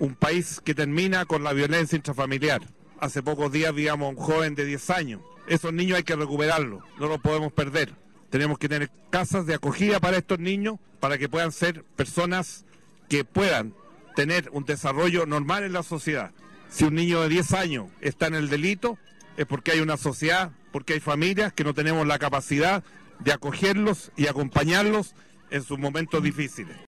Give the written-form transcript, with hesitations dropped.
un país que termina con la violencia intrafamiliar. Hace pocos días veíamos a un joven de 10 años. Esos niños hay que recuperarlos, no los podemos perder. Tenemos que tener casas de acogida para estos niños, para que puedan ser personas que puedan tener un desarrollo normal en la sociedad. Si un niño de 10 años está en el delito, es porque hay una sociedad, porque hay familias que no tenemos la capacidad de acogerlos y acompañarlos en sus momentos difíciles.